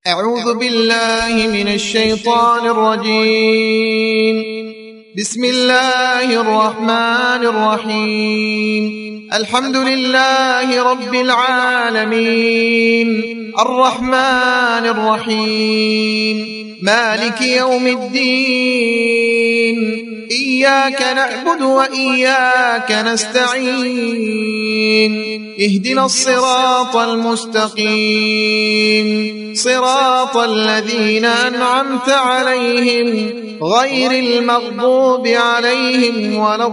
أعوذ بالله من الشيطان الرجيم. بسم الله الرحمن الرحيم. الحمد لله رب العالمين، الرحمن الرحيم، مالك يوم الدين، إياك نعبد وإياك نستعين، اهدنا الصراط المستقيم، صراط الذين أنعمت عليهم غير المغضوب عليهم ولا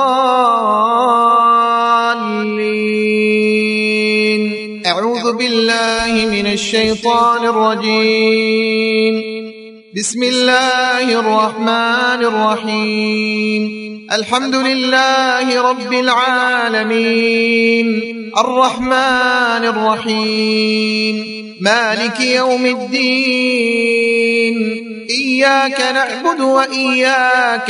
الضالين. أعوذ بالله من الشيطان الرجيم. بسم الله الرحمن الرحيم. الحمد لله رب العالمين، الرحمن الرحيم، مالك يوم الدين، إياك نعبد وإياك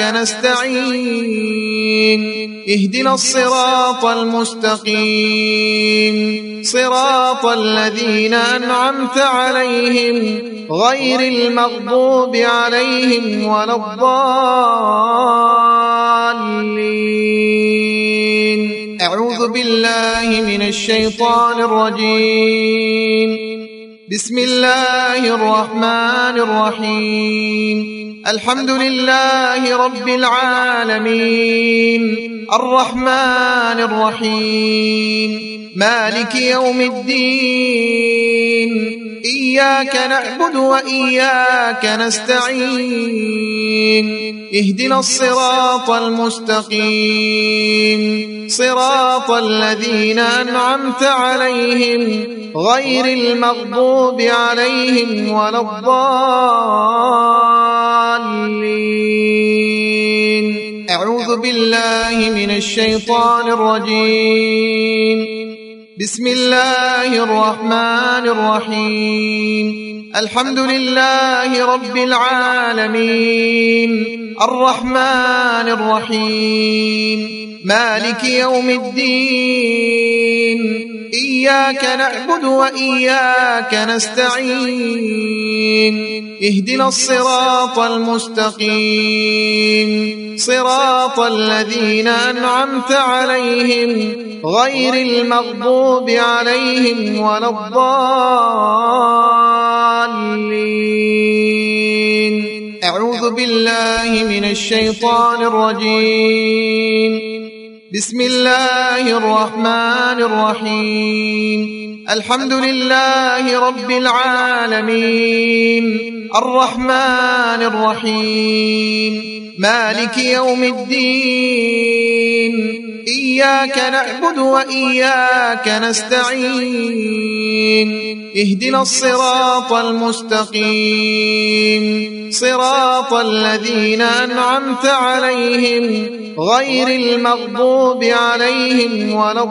نستعين، اهدنا الصراط المستقيم، صراط الذين أنعمت عليهم غير المغضوب عليهم ولا الضالين. أعوذ بالله من الشيطان الرجيم. بسم الله الرحمن الرحيم. الحمد لله رب العالمين، الرحمن الرحيم، مالك يوم الدين، إياك نعبد وإياك نستعين، اهدنا الصراط المستقيم، صراط الذين أنعمت عليهم غير المغضوب عليهم ولا الضالين. أعوذ بالله من الشيطان الرجيم. بسم الله الرحمن الرحيم. الحمد لله رب العالمين، الرحمن الرحيم، مالك يوم الدين، إياك نعبد وإياك نستعين، اهدنا الصراط المستقيم، صراط الذين أنعمت عليهم غير المغضوب عليهم ولا الضالين. أعوذ بالله من الشيطان الرجيم. بسم الله الرحمن الرحيم. الحمد لله رب العالمين، الرحمن الرحيم، مالك يوم الدين، إياك نعبد وإياك نستعين، اهدنا الصراط المستقيم، صراط الذين أنعمت عليهم غير المغضوب عليهم ولا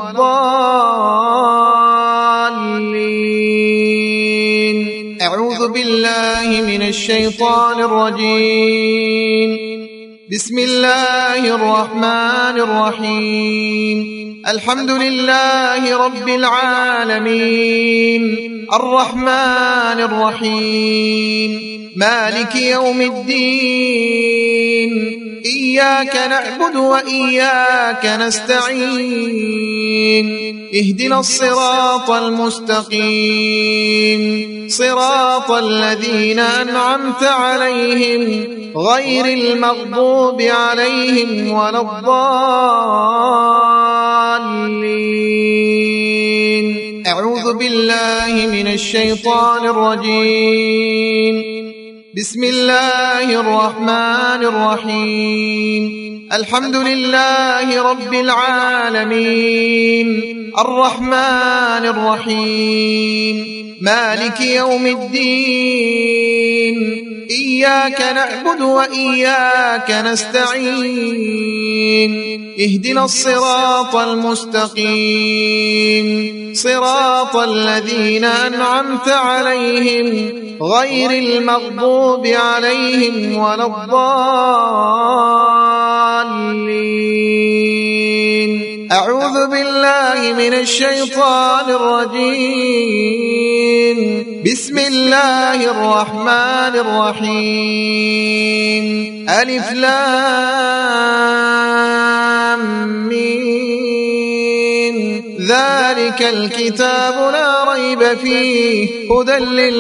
الضالين. أعوذ بالله من الشيطان الرجيم. بسم الله الرحمن الرحيم. الحمد لله رب العالمين، الرحمن الرحيم، مالك يوم الدين، إياك نعبد وإياك نستعين، اهدنا الصراط المستقيم، صراط الذين أنعمت عليهم غير المغضوب عليهم ولا الضالين. أعوذ بالله من الشيطان الرجيم. بسم الله الرحمن الرحيم. الحمد لله رب العالمين، الرحمن الرحيم، مالك يوم الدين، إياك نعبد وإياك نستعين، اهدنا الصراط المستقيم، صراط الذين أنعمت عليهم غير المغضوب عليهم ولا الضالين. أعوذ بالله من الشيطان الرجيم. بسم الله الرحمن الرحيم ألف لام ميم ذلك الكتاب لا ريب فيه هدى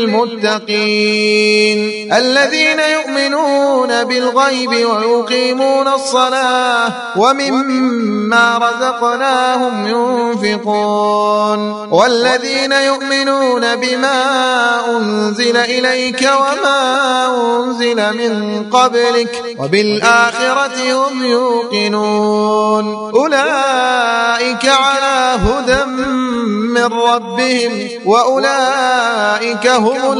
للمتقين الذين يؤمنون بالغيب ويقيمون الصلاة ومما رزقناهم ينفقون والذين يؤمنون بما أنزل إليك وما أنزل من قبلك وبالآخرة هم يوقنون أولئك على هدى من ربهم وأولئك هم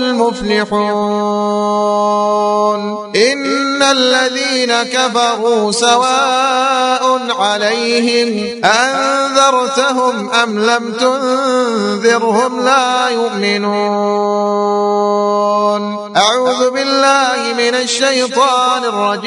المفلحون إن الذين كفروا سواء عليهم أنذرتهم أم لم تنذرهم لا يؤمنون أعوذ بالله من الشيطان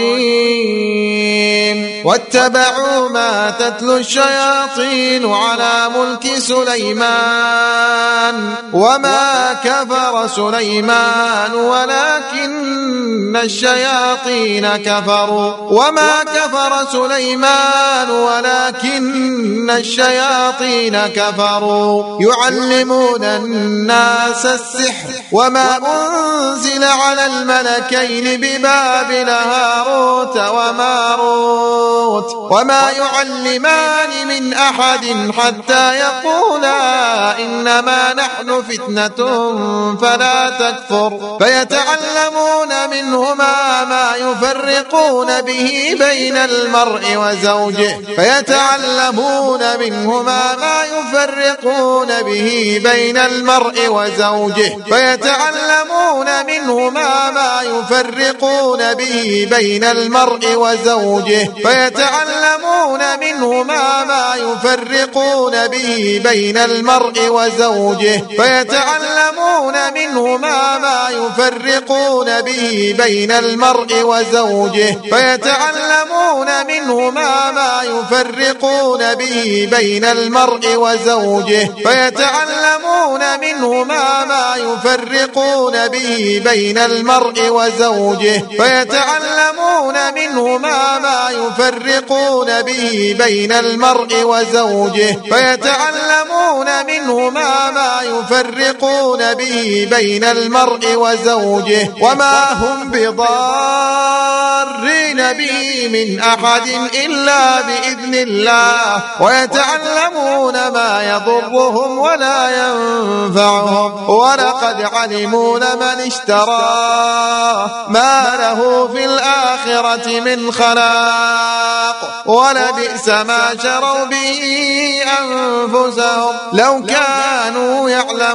الرجيم واتبعوا ما تتلو الشياطين على ملك سليمان وما كفر سليمان ولكن الشياطين كفروا وما كفر سليمان ولكن الشياطين كفروا يعلمون الناس السحر وما أنزل على الملكين ببابل هاروت وماروت وما يعلمان من أحد حتى يقولا إنما نحن فتنة فلا تكفر فيتعلمون منهما ما يفرقون به بين المرء وزوجه فيتعلمون منهما ما يفرقون به بين المرء وزوجه فيتعلمون منهما ما يفرقون به بين المرء وزوجه فيتعلمون منهما ما يفرقون به بين المرء وزوجه فيتعلمون منهما ما يفرقون به بين المرء وزوجه فيتعلمون منهما ما يفرقون به بين المرء وزوجه فيتعلمون منهما ما يفرقون به بين المرء وزوجه فيتعلمون منهما ما يفرقون به بين المرء وزوجه فيتعلمون منهما ما يفرقون به بين المرء وزوجه وما هم بضارين به من أحد إلا بإذن الله ويتعلمون ما يضرهم ولا ينفعهم ولقد علموا لمن اشتراه ما له في الآخرة من خلاق ولبئس ما شروا به أنفسهم لو كانوا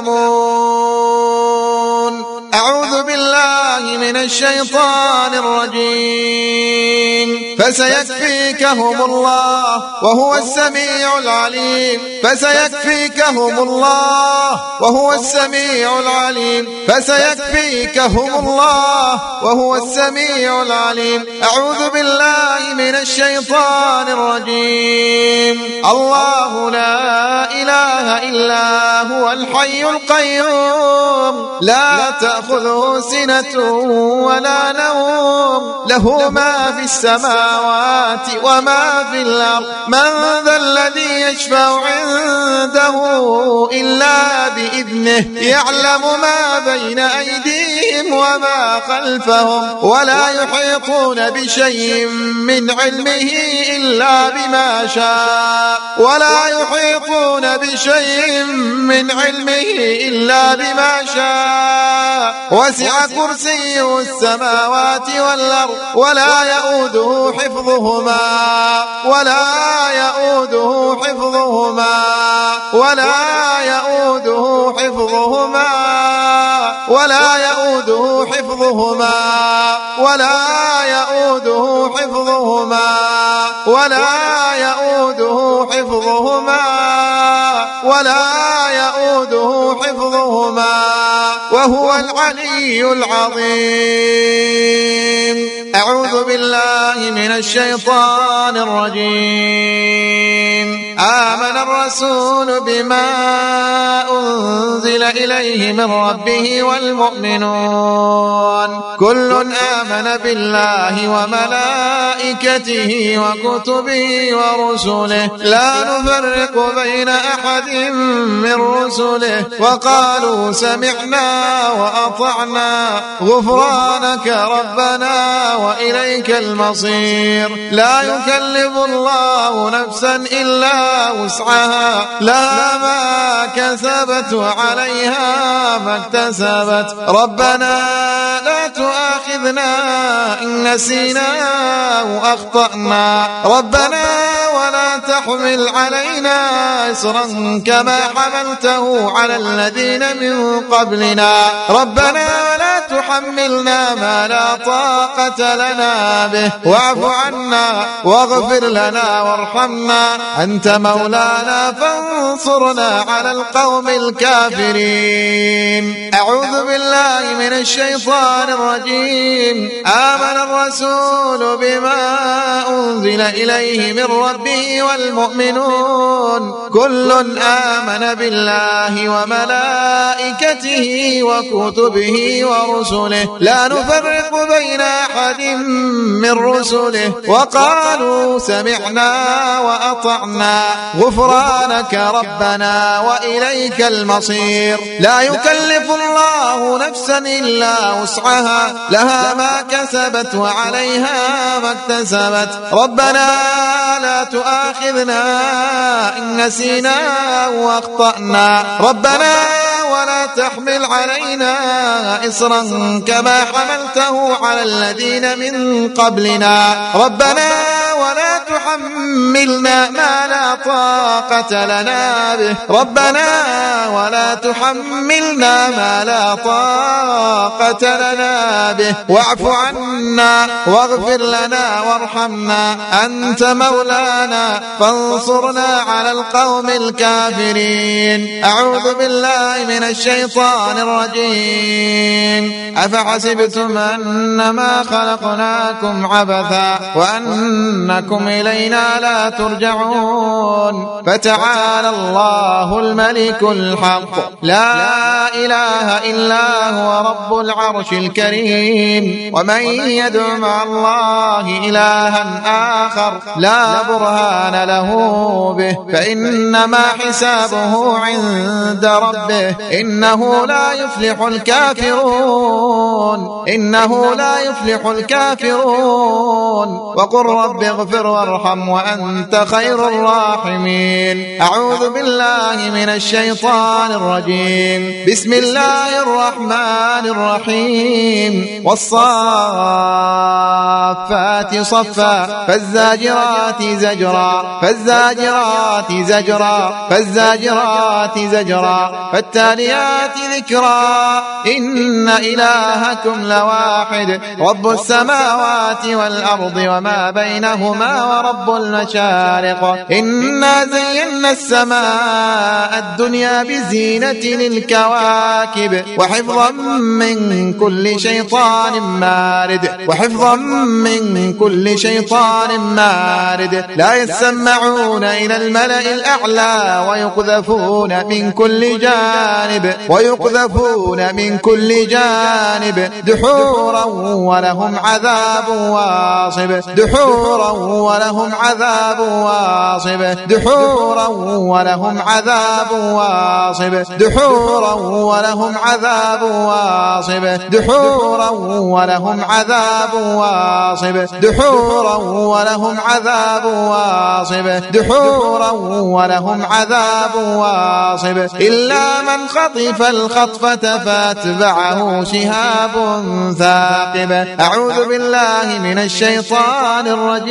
يعلمون أعوذ بالله من الشيطان الرجيم فسيكفيكهم الله وهو السميع العليم فسيكفيكهم الله وهو السميع العليم فسيكفيكهم الله وهو السميع العليم أعوذ بالله من الشيطان الرجيم الله لا إله إلا هو الحي القيوم لا تأخذه سنة ولا نوم له ما في السماوات وما في الأرض من ذا الذي يشفع عنده إلا بإذنه يعلم ما بين أيديهم وما خلفهم ولا يحيطون بشيء من علمه إلا بما شاء ولا يحيطون بشيء من علمه إلا بما شاء وسع كرسيه السماوات والأرض ولا يؤوده حفظهما ولا يؤوده حفظهما ولا يؤوده حفظهما ولا يؤوده حفظهما ولا يؤوده حفظهما ولا يؤوده حفظهما ولا يؤوده حفظهما وهو العلي العظيم أعوذ بالله من الشيطان الرجيم آمن الرسول بما أنزل إليه من ربه والمؤمنون كل آمن بالله وملائكته وكتبه ورسله لا نفرق بين أحد من رسله وقالوا سمعنا وأطعنا غفرانك ربنا وإليك المصير لا يكلف الله نفسا إلا وسعها لها ما كسبت وعليها ما اكتسبت ربنا لا تؤاخذنا إن نسينا وأخطأنا ربنا ولا تحمل علينا إصرا كما حملته على الذين من قبلنا ربنا ولا تحملنا ما لا طاقة لنا به واعف عنا واغفر لنا وارحمنا أنت مولانا فانصرنا على القوم الكافرين أعوذ بالله من الشيطان الرجيم آمن الرسول بما أنزل إليه من ربه والمؤمنون كل آمن بالله وملائكته وكتبه ورسله لا نفرق بين أحد من رسله وقالوا سمعنا وأطعنا غفرانك ربنا وإليك المصير لا يكلف الله نفسا إلا وسعها لها ما كسبت وعليها ما اكتسبت ربنا لا تؤاخذنا إن نسينا وأخطأنا ربنا ولا تحمل علينا إصرا كما حملته على الذين من قبلنا ربنا ولا تحملنا ما لا طاقة لنا به ربنا ولا تحملنا ما لا طاقة لنا به واعف عنا واغفر لنا وارحمنا أنت مولانا فانصرنا على القوم الكافرين أعوذ بالله من الشيطان الرجيم أفحسبتم أنما خلقناكم عبثا وأنكم إلينا لا ترجعون فتعالى الله الملك الحق لا إله إلا هو رب العرش الكريم ومن يدع مع الله إلها آخر لا برهان له به فإنما حسابه عند ربه إنه لا يفلح الكافرون إنه لا يفلح الكافرون وقل رب اغفر وارحم وأنت خير الراحمين أعوذ بالله من الشيطان الرجيم بسم الله الرحمن الرحيم والصافات صفا فالزاجرات زجرا فالزاجرات زجرا فالزاجرات زجرا فالتاليات ذكرا إن إلهكم لواحد رب السماوات والأرض وما بينهما ورب المشارق إنا زينا السماء الدنيا بزينة للكواكب وحفظا من كل شيطان مارد وحفظا من كل شيطان مارد لا يسمعون إلى الملأ الأعلى ويقذفون من كل جانب ويقذفون من كل جانب دحورا ولهم عذاب واصب دحورا ولهم عذاب واصب دحورا ولهم عذاب واصب دحورا ولهم عذاب واصب دحورا ولهم عذاب واصب دحورا ولهم عذاب واصب دحورا ولهم عذاب واصب إلا من خطف الخطفة فاتبعه شهاب ثاقب أعوذ بالله من الشيطان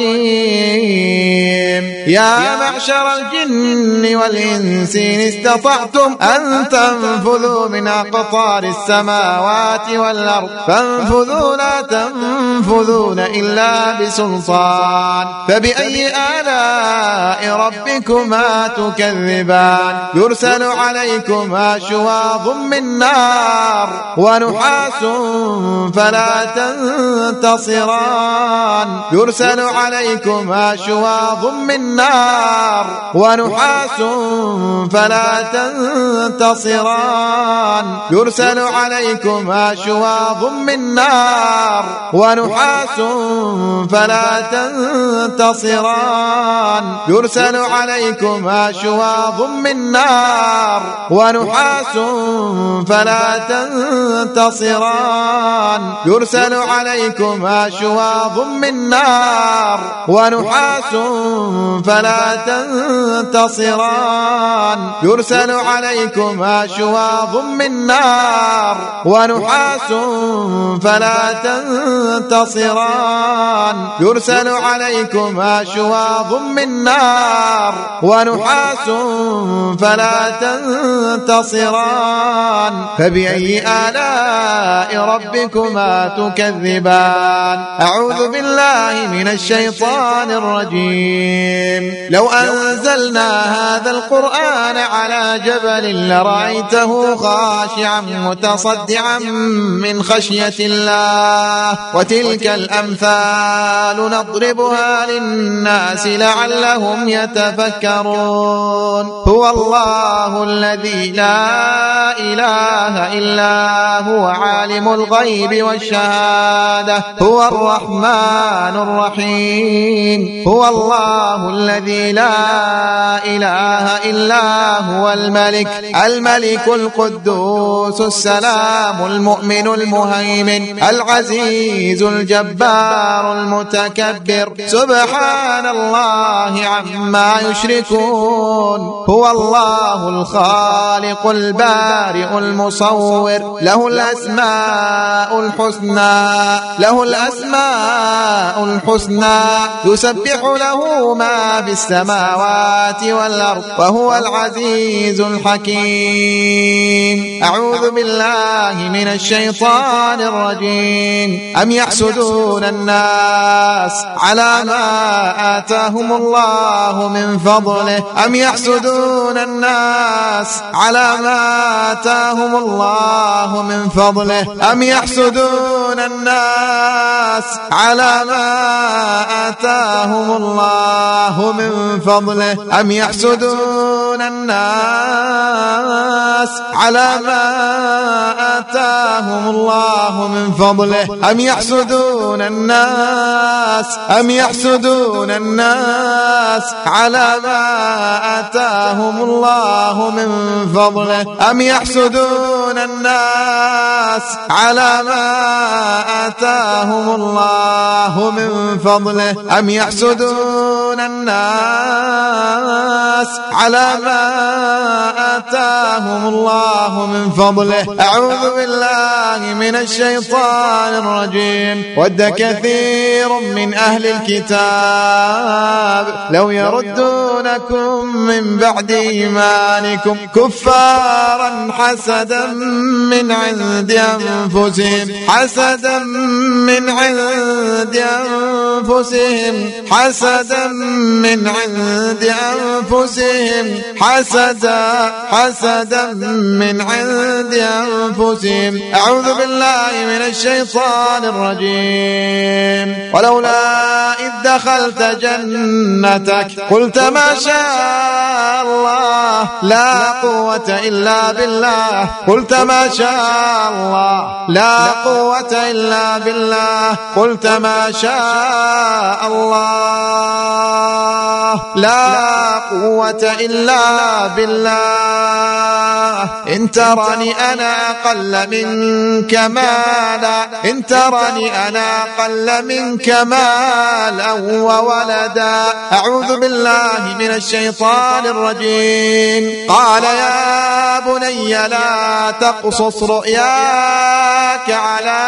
الرجيم يا معشر الجن والإنس إن استطعتم أن تنفذوا من أقطار السماوات والأرض فانفذوا لا تنفذون إلا بسلطان فبأي آلاء ربكما تكذبان يرسل عليكما شواظ من نار ونحاس فلا تنتصران يرسل عليكما شواظ من نار ونحاس فلا تنتصران يرسل عليكما شواظ من نار ونحاس فلا تنتصران يرسل عليكما شواظ من نار ونحاس فلا تنتصران يرسل عليكما شواظ من نار ونحاس فلا تنتصران يرسل عليكما شواظ من نار ونحاس فلا تنتصران يرسل عليكما شواظ من نار ونحاس فلا تنتصران فبأي آلاء ربكما تكذبان أعوذ بالله من الشيطان الرجيم لو أنزلنا هذا القرآن على جبل لرأيته خاشعا متصدعا من خشية الله وتلك الأمثال نضربها للناس لعلهم يتفكرون هو الله الذي لا إله إلا هو عالم الغيب والشهادة هو الرحمن الرحيم هو الله الذي لا إله إلا هو الملك القدوس السلام المؤمن المهيمن العزيز الجبار المتكبر سبحان الله عما يشركون هو الله الخالق البارئ المصور له الأسماء الحسنى يسبح له ما في السماوات والأرض وهو العزيز الحكيم أعوذ بالله من الشيطان الرجيم أم يحسدون الناس على ما آتاهم الله من فضله أم يحسدون الناس على ما آتاهم الله من فضله أم يحسدون الناس على ما آتاهم الله من فضله أم يحسدون الناس على ما آتاهم الله من فضله أم يحسدون الناس على ما آتاهم الله من فضله أم يحسدون الناس على ما آتاهم الله من فضله أم يحسدون الناس على ما آتاهم الله من فضله أعوذ بالله من الشيطان الرجيم ود كثير من أهل الكتاب لو يردونكم من بعد إيمانكم كفارا حسدا من عند أنفسهم حسدا من عند أنفسهم أعوذ بالله من الشيطان الرجيم ولولا إذ دخلت جنتك قلت ما شاء الله لا قوة إلا بالله قلت ما شاء الله لا قوة إلا بالله قلت ما شاء الله لا قوة إلا بالله إن ترني أنا أقل منك مالا مالا وولدا أعوذ بالله من الشيطان الرجيم قال يا بني لا تقصص رؤياك على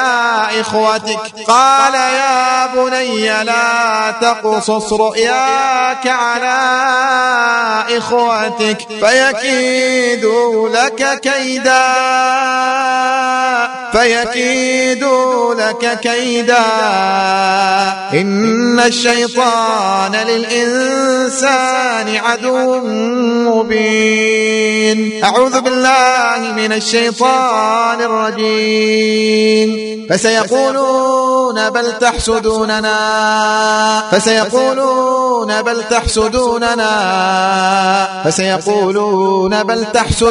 إخوتك فيكيدوا لك كيدا فيكيدوا لك كيدا إن الشيطان للإنسان عدو مبين. أعوذ بالله من الشيطان الرجيم. فسيقولون بل تحسدوننا فسيقولون بل تحسدوننا فسيقولون بل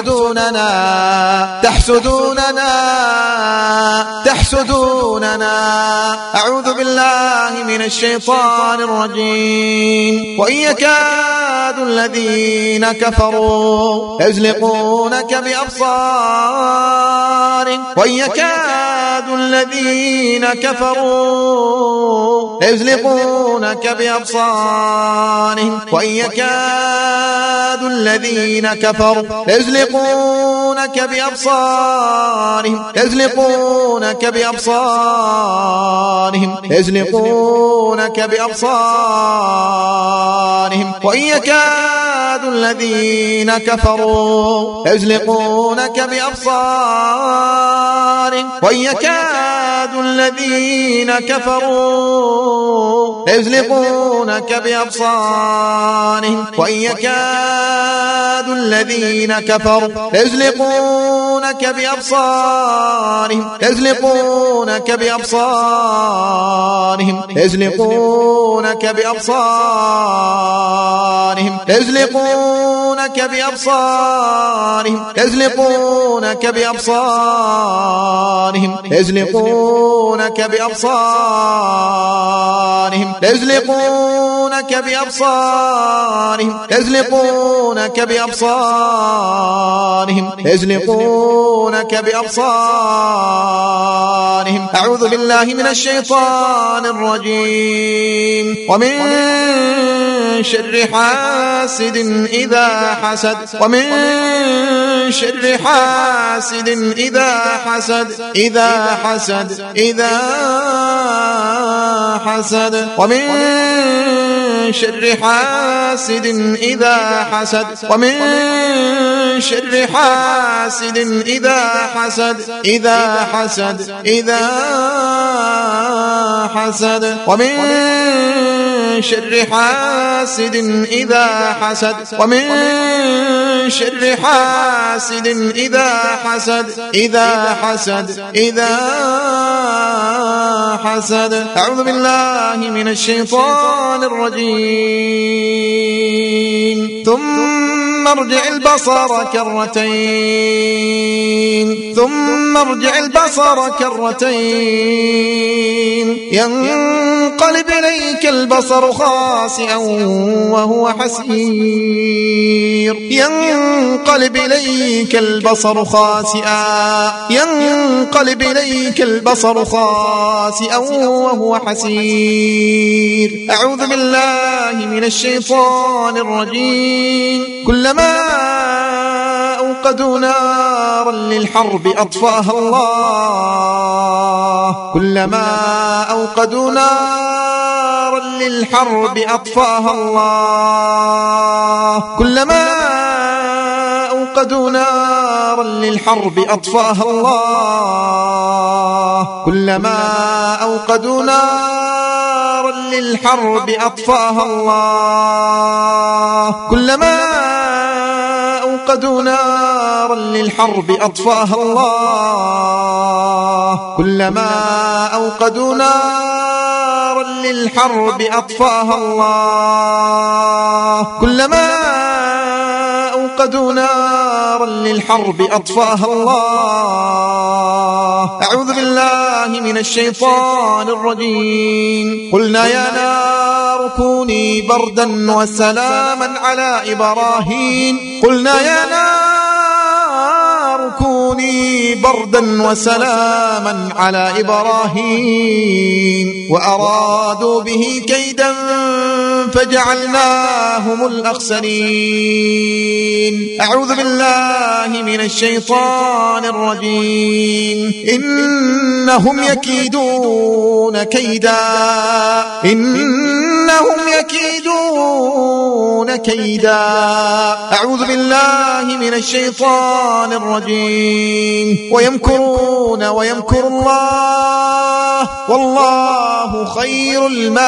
تحسدوننا. أعوذ بالله من الشيطان الرجيم. وإن يكاد الذين كفروا يزلقونك بأبصارهم وإن يكاد الذين كفروا يزلقونك بأبصارهم وإن يكاد الذين كفروا يزلقونك بأبصارهم يزلقونك بأبصارهم وإن يكاد الذين كفروا يزلقونك بأبصارهم وإن يكاد الذين كفروا يزلقونك بأبصارهم وإن يكاد الذين كفروا يزلقونك بأبصارهم يزلقونك بأبصارهم يزلقونك بأبصارهم يزلقونك بأبصارهم يزلقونك بأبصارهم يزلقونك بأبصارهم يزلقونك بأبصارهم يزلقونك بأبصارهم يزلقونك بأبصارهم. أعوذ بالله من الشيطان الرجيم. ومن شر حاسد إذا حسد ومن شر حاسد إذا حسد ومن شر حاسد إذا حسد ومن شر حاسد إذا حسد ومن شر حاسد إذا حسد ومن شر حاسد إذا حسد. أعوذ بالله من الشيطان الرجيم. ثم ارجع البصر كرتين ينقلب إليك البصر خاسئا وهو حسير ينقلب إليك البصر خاسئا وهو حسير. أعوذ بالله من الشيطان الرجيم. كلما أوقدوا نارا للحرب أطفأها الله كلما أوقدوا نارا للحرب أطفأها الله كلما أوقدوا نارا للحرب أطفأها الله كلما أوقدوا نارا للحرب أطفأها الله كلما أوقدوا نارا للحرب أطفأها الله كلما أوقدوا نارا للحرب أطفأها الله كلما أوقدوا نارا للحرب أطفأها الله. أعوذ بالله من الشيطان الرجيم. قلنا يا نار كوني بردا وسلاما على إبراهيم قلنا يا نار كوني بردا وسلاما على إبراهيم وأرادوا به كيدا فجعلناهم الأخسرين. أعوذ بالله من الشيطان الرجيم. إنهم يكيدون كيدا أعوذ بالله من الشيطان الرجيم. ويمكرون ويمكر الله والله خير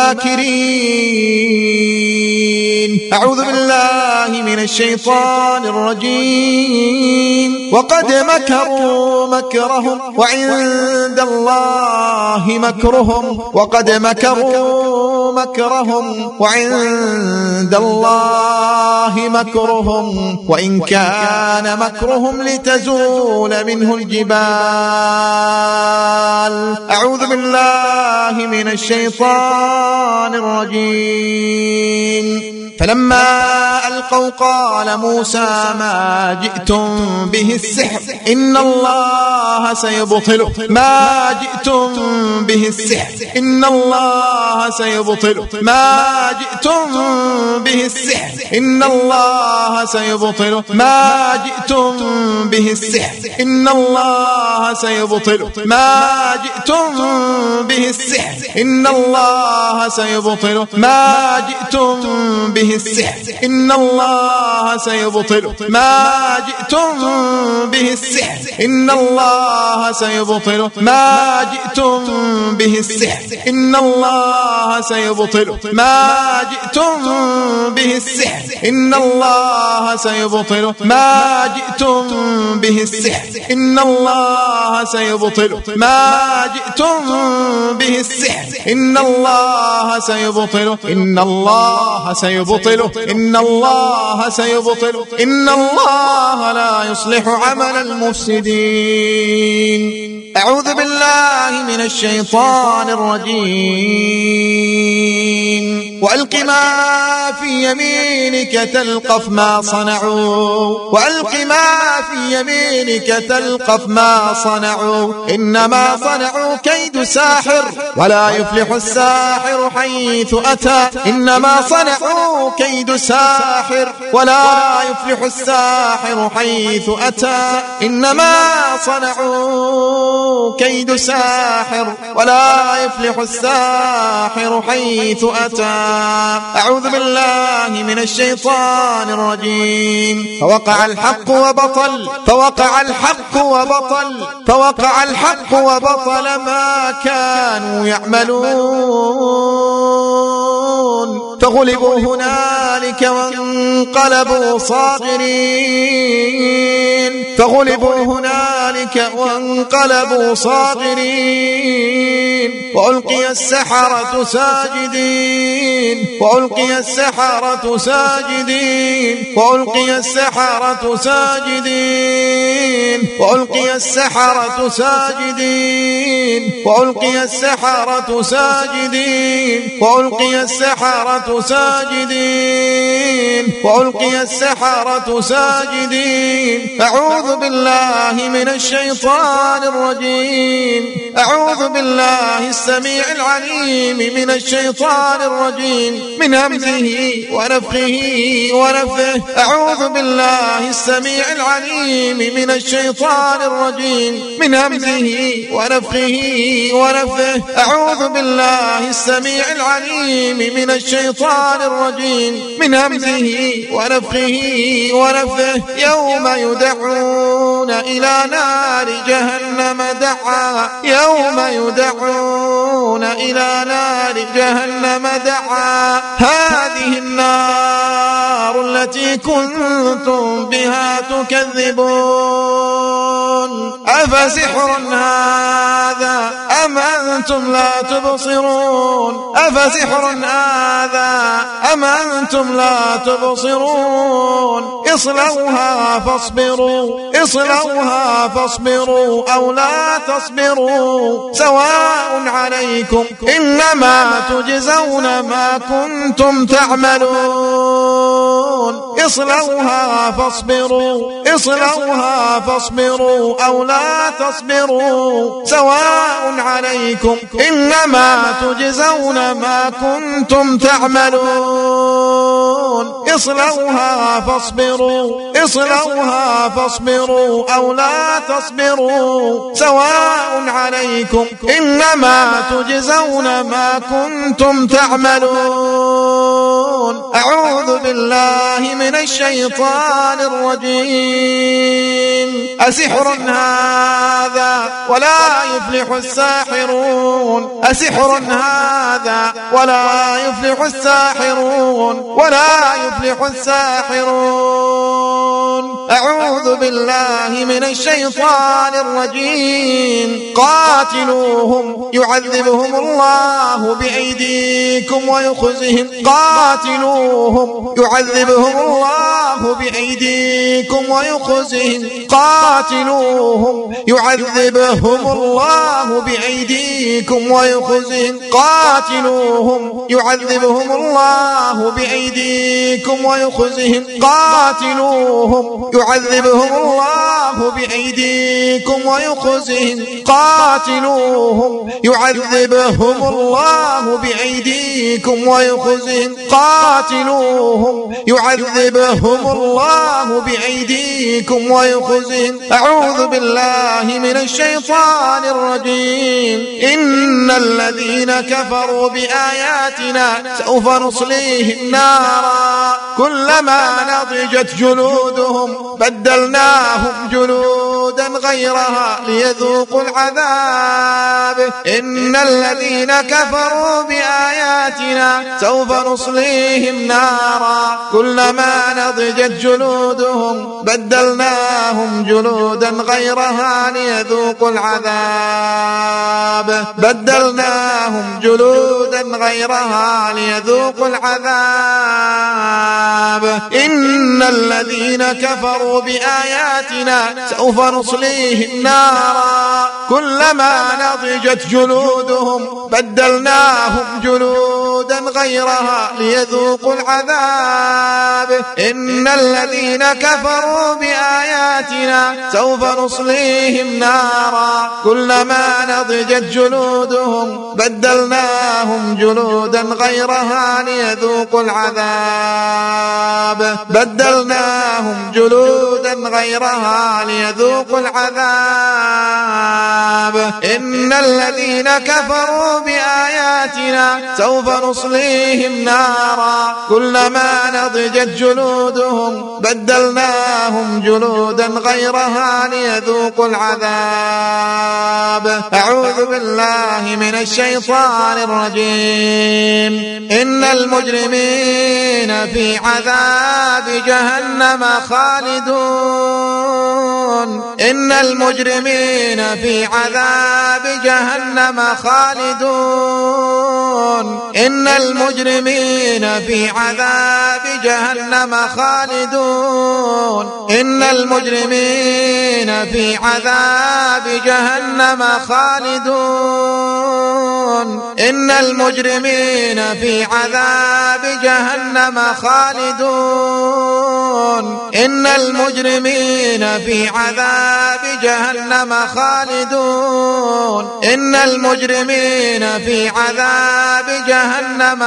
الماكرين. أعوذ بالله من الشيطان الرجيم. وقد مكروا مكرهم وعند الله مكرهم. وقد مكروا مكرهم وعند الله مكرهم وإن كان مكرهم لتزول منه الجبال. أعوذ بالله من الشيطان الرجيم. فلما ألقوا قال موسى ما جئتم به السحر إن الله سيبطله. ما جئتم به السحر إن الله سيبطله. ما جئتم به السحر إن الله سيبطله. ما جئتم به السحر إن الله سيبطله. ما جئتم به السحر إن الله سيبطله. ما جئتم به السحر إن الله سيبطله. ما جئتم به السحر إن الله سيبطله. ما جئتم به السحر إن الله سيبطله. ما جئتم به السحر إن الله سيبطله. ما جئتم به السحر إن الله سيبطله. ما جئتم به السحر إن الله سيبطله. إن الله سيبطله. إن الله سيبطله. إن الله لا يصلح عمل المفسدين. أعوذ بالله من الشيطان الرجيم. وألق ما في يمينك تلقف ما صنعوا. وألق ما في يمينك تلقف ما صنعوا إنما صنعوا كيد ساحر ولا يفلح الساحر حيث أتى. إنما صنعوا كيد ساحر ولا يفلح الساحر حيث أتى. إنما صنعوا كيد ساحر ولا يفلح الساحر حيث أتى. أعوذ بالله من الشيطان الرجيم. فوقع الحق وبطل. فوقع الحق وبطل. فوقع الحق وبطل ما كانوا يعملون. فغلبوا هنالك وانقلبوا صاغرين. فغلبوا هنالك وانقلبوا صاغرين. وألقي السحرة ساجدين. وألقي السحرة ساجدين. وألقي السحرة ساجدين. وألقي السحرة ساجدين. وألقي السحرة ساجدين. وألقي السحرة ساجدين. وألقي السحرة ساجدين. أعوذ بالله من الشيطان الرجيم. أعوذ بالله السميع العليم من الشيطان الرجيم من همزه ونفخه ونفثه. أعوذ بالله السميع العليم من الشيطان الرجيم من همزه ونفخه ونفثه. أعوذ بالله السميع العليم من الشيطان الرجيم من همزه ونفخه ونفثه. يوم يدعون إلى نار جهنم دعا. يوم يدعون إلى نار جهنم دعا. هذه النار التي كنتم بها تكذبون. أفسحر هذا أم أنتم لا تبصرون. أفسحر هذا أم أنتم لا تبصرون. اصلوها فاصبروا. اصلوها فاصبروا أو لا تصبروا سواء عليكم إنما تجزون ما كنتم تعملون. اصلوها فاصبروا. اصلوها فاصبروا أو لا تصبروا سواء عليكم إنما تجزون ما كنتم تعملون. اصلوها فاصبروا. اصلوها فاصبروا أو لا تصبروا سواء عليكم إنما تجزون ما كنتم تعملون. أعوذ بالله من الشيطان الرجيم. أسحر هذا ولا يفلح الساحرون. أسحر هذا ولا يفلح الساحرون. ولا يفلح الساحرون. أعوذ بالله من الشيطان الرجيم. قاتلوهم يعذبهم الله بأيديكم ويخزهم. قاتلوهم يعذبهم الله بأيديكم ويخزهم. قاتلوهم يعذبهم الله بأيديكم ويخزهم. قاتلوهم يعذبهم الله بأيديكم ويخزهم. قاتلوهم يعذبهم الله بأيديكم ويخزهم. قاتلوهم يعذبهم الله بأيديكم ويخزهم. قاتلوهم يعذبهم الله بأيديكم ويخزهم. أعوذ بالله من الشيطان الرجيم. إن الذين كفروا بآياتنا سوف نصليهم نارا كلما نضجت جلودهم بدلناهم جلودا غيرها ليذوقوا العذاب. إن الذين كفروا بآياتنا سوف نصليهم نارا كلما نضجت جلودهم بدلناهم جلودا غيرها ليذوقوا العذاب. بدلناهم جلودا غيرها ليذوقوا العذاب. إن الذين كفروا بآياتنا سوف نصليهم نارا كلما نضجت جلودهم بدلناهم جلودا غيرها ليذوقوا العذاب. إن الذين كفروا بآياتنا سوف نصليهم نارا كلما نضجت جلودهم بدلناهم جلودا غيرها ليذوقوا العذاب. بدلناهم جلودا غيرها ليذوقوا العذاب. إن الذين كفروا بآياتنا سوف نصليهم نارا كلما نضجت جلودهم بدلناهم جلودا غيرها ليذوقوا العذاب. أعوذ بالله من الشيطان الرجيم. إن المجرمين في عذاب جهنم خالدون. إن المجرمين في عذاب جهنم خالدون. إن المجرمين في عذاب جهنم خالدون. إن المجرمين في عذاب جهنم خالدون. إن المجرمين في عذاب جهنم خالدون. إن المجرمين في عذاب جهنم خالدون. إن المجرمين في عذاب جهنم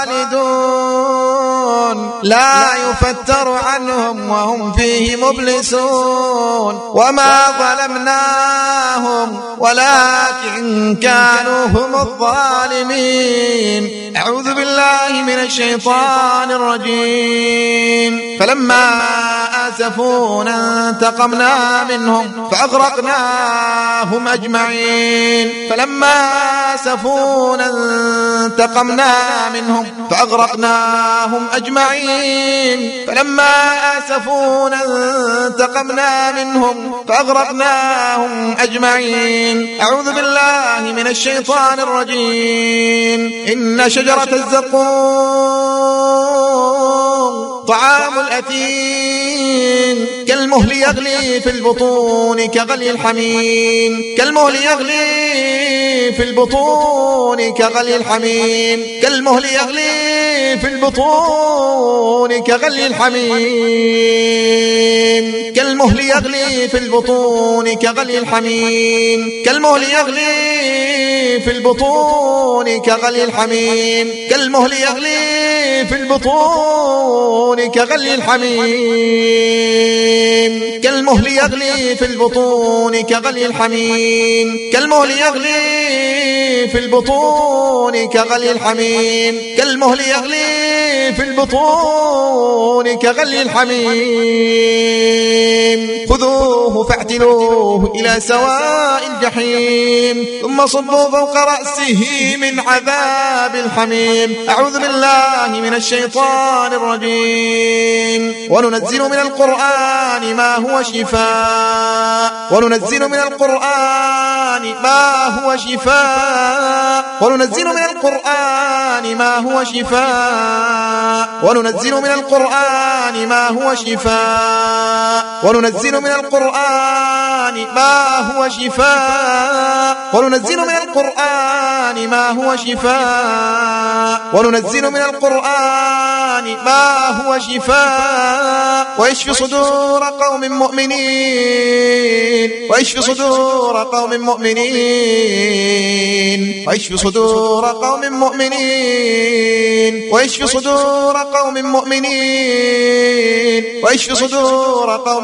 خالدون. لا يفتر عنهم وهم فيه مبلسون. وما ظلمناهم ولكن كانوا هم الظالمين. أعوذ بالله من الشيطان الرجيم. فلما آسفونا انتقمنا منهم فأغرقناهم أجمعين. فلما آسفونا انتقمنا منهم فأغرقناهم أجمعين. فلما آسفونا انتقمنا منهم فأغرقناهم أجمعين. أعوذ بالله من الشيطان الرجيم. إن شجرة الزقوم طعام الأثيم كالمهل يغلي في البطون كغلي الحميم. كالمهل يغلي في البطون كغلي الحميم. كالمهل يغلي في البطون كغلي الحميم. كالمهل يغلي في البطون كغلي الحميم. كالمهل يغلي في البطون كغلي الحميم. كالمهل يغلي في البطون كغلي الحميم. كالمهل يغلي في البطون كغلي الحميم. كالمهل يغلي في البطون كغلي الحميم. كالمهل يغلي في البطون كغلي الحميم خذوه فاعتلوه إلى سواء الجحيم ثم صبوا فوق رأسه من عذاب الحميم. أعوذ بالله من الشيطان الرجيم. وننزل من القرآن ما هو شفاء وننزل من القرآن ما هو شفاء وننزل من القرآن ما هو شفاء وننزل من القرآن ما هو شفاء وننزل من القرآن ما هو شفاء وننزل من القرآن ما هو شفاء وننزل من القرآن ما هو شفاء ويشفي صدور قوم مؤمنين ويشفي صدور قوم مؤمنين ويشفي صدور قوم مؤمنين ويشفي صدور قوم مؤمنين ويشفي صدور قوم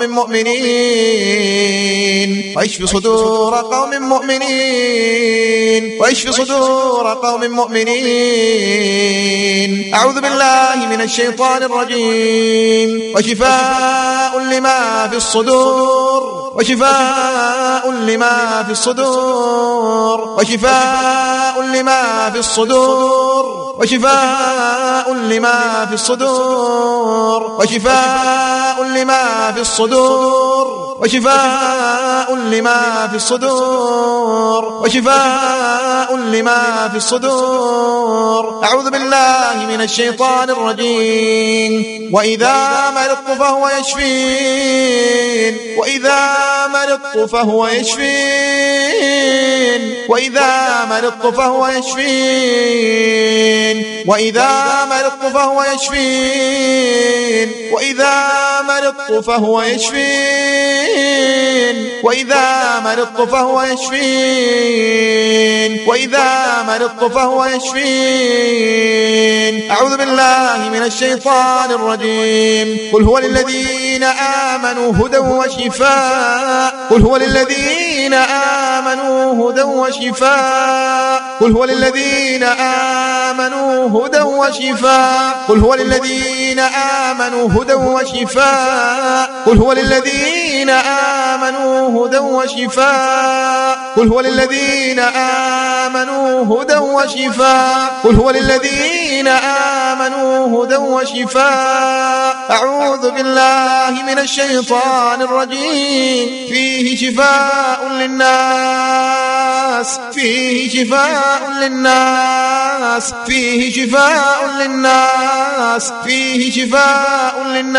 مؤمنين ويشفي صدور قوم مؤمنين ويشفي صدور قوم مؤمنين. أعوذ بالله من الشيطان الرجيم. وشفاء لما في الصدور وشفاء لما في الصدور وشفاء لما في الصدور وشفاء لما في الصدور وشفاء لما في الصدور وشفاء لما في الصدور وشفاء لما في الصدور. أعوذ بالله من الشيطان الرجيم. وإذا مرضت فهو يشفين وإذا مرضت فهو يشفين وإذا مرضت فهو يشفين وإذا مرضت فهو يشفين وإذا مرضت فهو يشفين وإذا مرضت فهو يشفين وإذا مرضت فهو يشفين. أعوذ بالله من الشيطان الرجيم. قل هو للذين آمنوا هدى وشفاء قل هو للذين آمنوا هدى وشفاء قل هو للذين آمنوا هدى وشفاء قل هو للذين آمنوا هدى وشفاء قل هو للذين آمنوا هدى وشفاء قل هو للذين آمنوا هدى وشفاء قل هو للذين آمنوا هدى وشفاء. أعوذ بالله من الشيطان الرجيم. فيه شفاء للناس فيه شفاء للناس فيه شفاء للناس فيه شفاء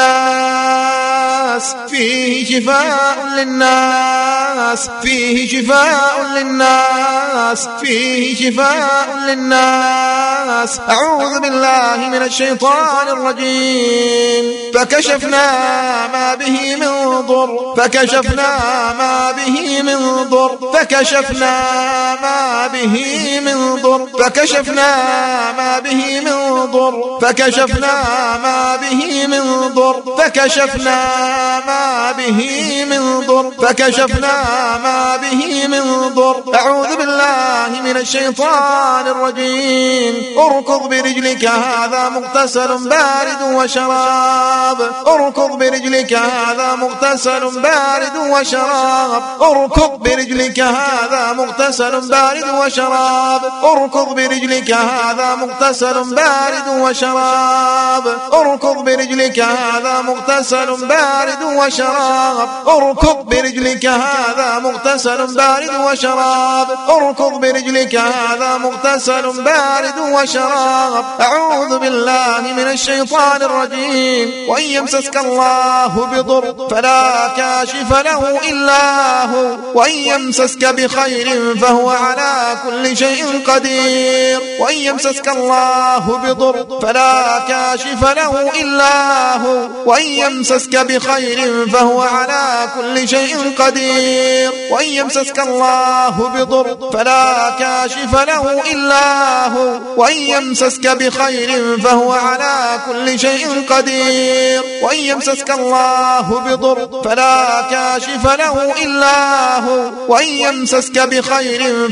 للناس فيه شفاء للناس فيه شفاء للناس فيه شفاء للناس. أعوذ بالله من الشيطان الرجيم. فكشفنا ما به من ضر فكشفنا ما به من ضر فكشفنا ما به من ضر فكشفنا ما به من ضر فكشفنا ما به من ضر فكشفنا ما به من ضر فكشفنا ما به من ضر. أعوذ بالله من الشيطان الرجيم. اركض برجلك هذا مغتسل بارد وشراب اركض برجلك هذا مغتسل بارد وشراب اركض برجلك هذا مغتسل بارد وشراب اركض برجلك هذا مغتسل بارد وشراب اركض برجلك هذا مغتسل بارد وشراب اركض برجلك هذا مغتسل بارد وشراب اركض برجلك هذا مغتسل بارد وشراب. أعوذ بالله من الشيطان الرجيم. وإن يمسسك الله بضر فلا كاشف له إلا هو وإن يمسسك بخير فهو على كل شيء قدير. وإن يمسسك الله بضر فلا كاشف له إلا هو وإن يمسسك بخير فهو على كل شيء قدير. وإن يمسسك الله بضر فلا كاشف له إلا هو وإن يمسسك بخير فهو على كل شيء قدير. وإن يمسسك الله بضر فلا كاشف له إلا هو وإن يمسسك بخير فهو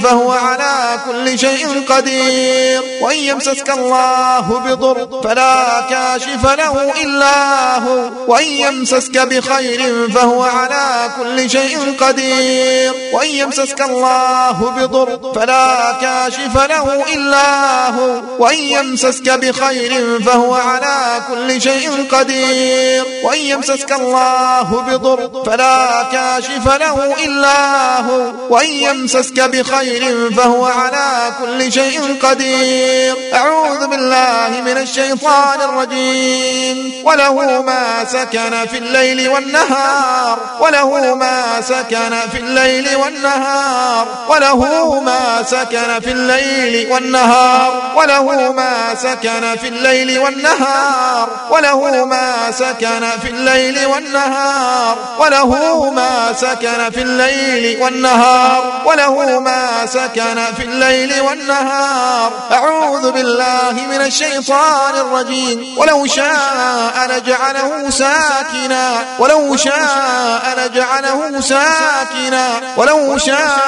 على كل شيء قدير. وإن يمسسك الله بضر فلا كاشف له إلا هو، وإن يمسسك بخير فهو على كل شيء قدير. وإن يمسسك الله بضر فلا كاشف له إلا هو، وإن يمسسك بخير فهو على كل شيء قدير. وإن يمسسك الله بضر فلا كاشف له إلا هو، وإن يمسسك بخير فهو على كل شيء قدير. أعوذ بالله من الشيطان الرجيم. وله ما سكن في الليل والنهار، وله ما سكن في الليل والنهار، وله ما سكن في الليل والنهار، وله ما سكن في الليل والنهار، وله ما سكن في الليل والنهار، وله ما سكن في الليل والنهار، وله ما سكن في الليل والنهار. أعوذ بالله من الشيطان الرجيم. ولو شاء لجعله ساكنا، ولو شاء لجعله ساكنا، ولو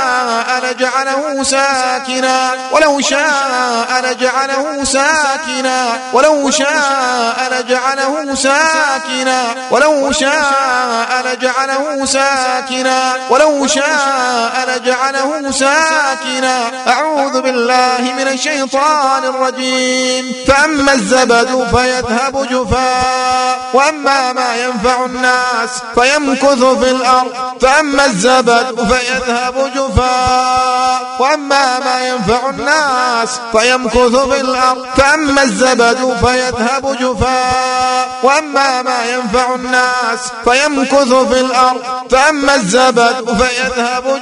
شاء لجعله ساكنا، ولو شاء لجعله ساكنا، ولو شاء لجعله ساكنا، ولو شاء لجعله ساكنا، ولو شاء لجعله ساكنا. أعوذ بالله من الشيطان الرجيم. فأما الزبد فيذهب جفاء، وأما ما ينفع الناس فيمكث في الأرض. فأما الزبد فيذهب جفاء، وأما ما ينفع الناس فيمكث في الأرض. فأما الزبد فيذهب جفاء، وأما ما ينفع الناس فيمكث في الأرض. فأما الزبد فيذهب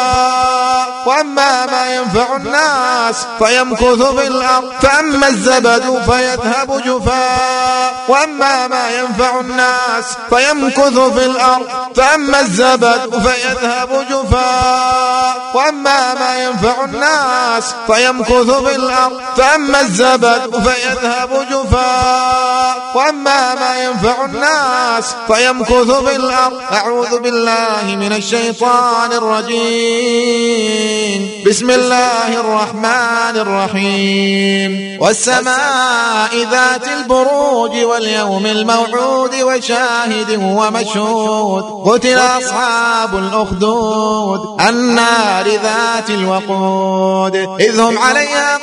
جفاء، وأما ما ينفع الناس فيمكث في الأرض. فأما الزبد فيذهب جفاء، وأما ما ينفع الناس فيمكث في الأرض. فأما الزبد فيذهب جفاء، وأما ما ينفع الناس فيمكث في الأرض. فأما الزبد فيذهب جفاء، وأما ما ينفع الناس فيمكث في الأرض. أعوذ بالله من الشيطان الرجيم. بسم الله الرحمن الرحيم. والسماء ذات البروج واليوم الموعود وشاهد ومشهود. قتل أصحاب الأخدود النار ذات الوقود إذ هم عليها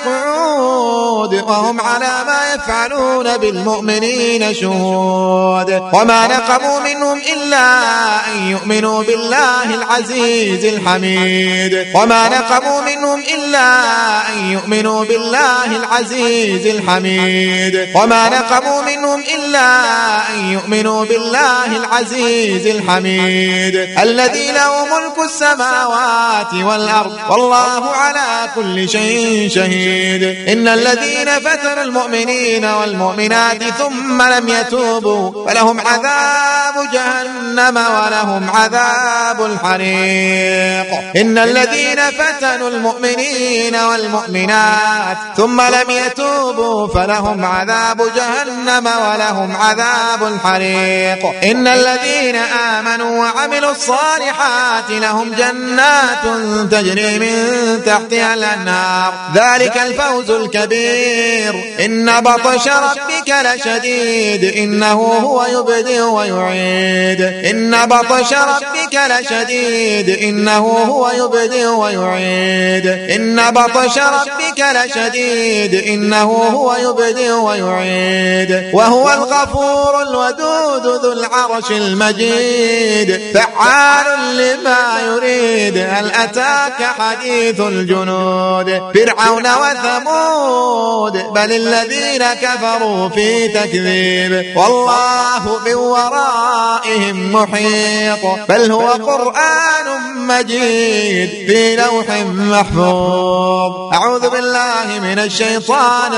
قعود وهم على ما يفعلون بالمؤمنين شهود. وما نقموا منهم إلا أن يؤمنوا بالله العزيز الحميد. وما نقموا منهم إلا أن يؤمنوا بالله العزيز الحميد. وما نقموا منهم إلا أن يؤمنوا بالله العزيز الحميد الذي له ملك السماوات والأرض والله على كل شيء شهيد. إن الذين فتنوا المؤمنين والمؤمنات ثم لم يتوبوا فلهم عذاب جهنم ولهم عذاب الحريق. إن الذين فتنوا المؤمنين والمؤمنات ثم لم يتوبوا فلهم عذاب جهنم ولهم عذاب الحريق. إن الذين آمنوا وعملوا الصالحات لهم جنات تجري من تحتها الأنهار ذلك الفوز الكبير. إن بطش ربك لشديد إنه هو يبدئ ويعيد. إن بطش ربك لشديد إنه هو يبدئ ويعيد. إن بطش ربك لشديد إنه هو يبدئ ويعيد. وهو الغفور الودود ذو العرش المجيد فعال لما يريد. هل أتاك حديث الجنود فرعون وثمود بل الذين كفروا في تكذيب والله من ورائهم محيط. بل هو قرآن مجيد في لوح محفوظ. أعوذ بالله من الشيطان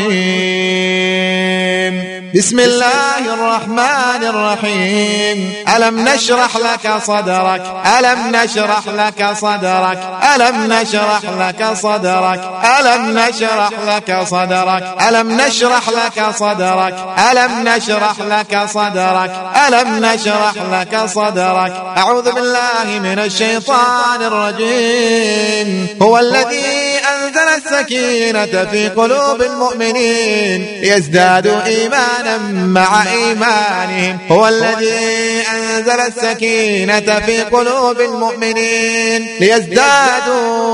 الرجيم. بسم الله الرحمن الرحيم. ألم نشرح لك صدرك ألم نشرح لك صدرك ألم نشرح لك صدرك ألم نشرح لك صدرك ألم نشرح لك صدرك ألم نشرح لك صدرك ألم نشرح لك صدرك. أعوذ بالله من الشيطان الرجيم. هو الذي أنزل السكينة في قلوب المؤمنين ليزدادوا إيمانا مع إيمانهم. هو الذي أنزل السكينة في قلوب المؤمنين ليزدادوا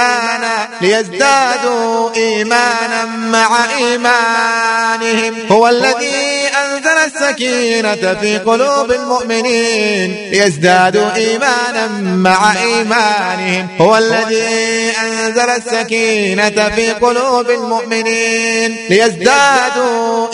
إيمانا مع إيمانهم. هو الذي أنزل السكينة في قلوب المؤمنين ليزدادوا إيمانا مع إيمانهم. هو الذي أنزل السكينة في قلوب المؤمنين ليزدادوا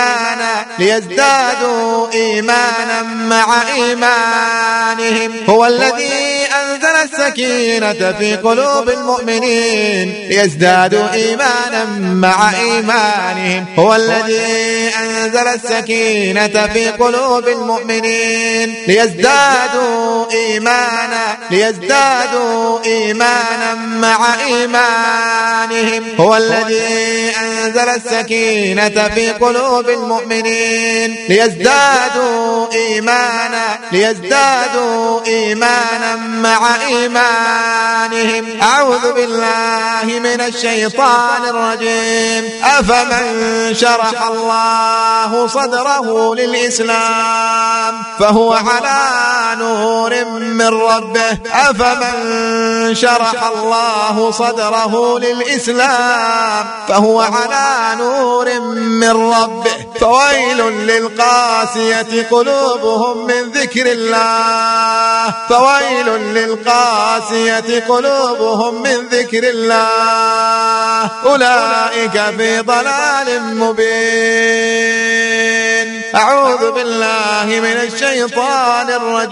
إيمانا مع إيمانهم. هو الذي أنزل السكينة في قلوب المؤمنين ليزدادوا إيمانا مع إيمانهم. هو الذي أنزل السكينة في قلوب المؤمنين ليزدادوا إيمانا مع إيمانهم. هو الذي أنزل السكينة في قلوب المؤمنين ليزدادوا إيمانا مع إيمانهم. أعوذ بالله من الشيطان الرجيم. أفمن شرح الله صدره للإسلام فهو على نور من ربه. أفمن شرح الله صدره للإسلام فهو على نور من ربه. فويل للقاسية قلوبهم من ذكر الله. فويل للقاسية قلوبهم من ذكر الله. أولئك في ضلال مبين. أعوذ بالله من الشيطان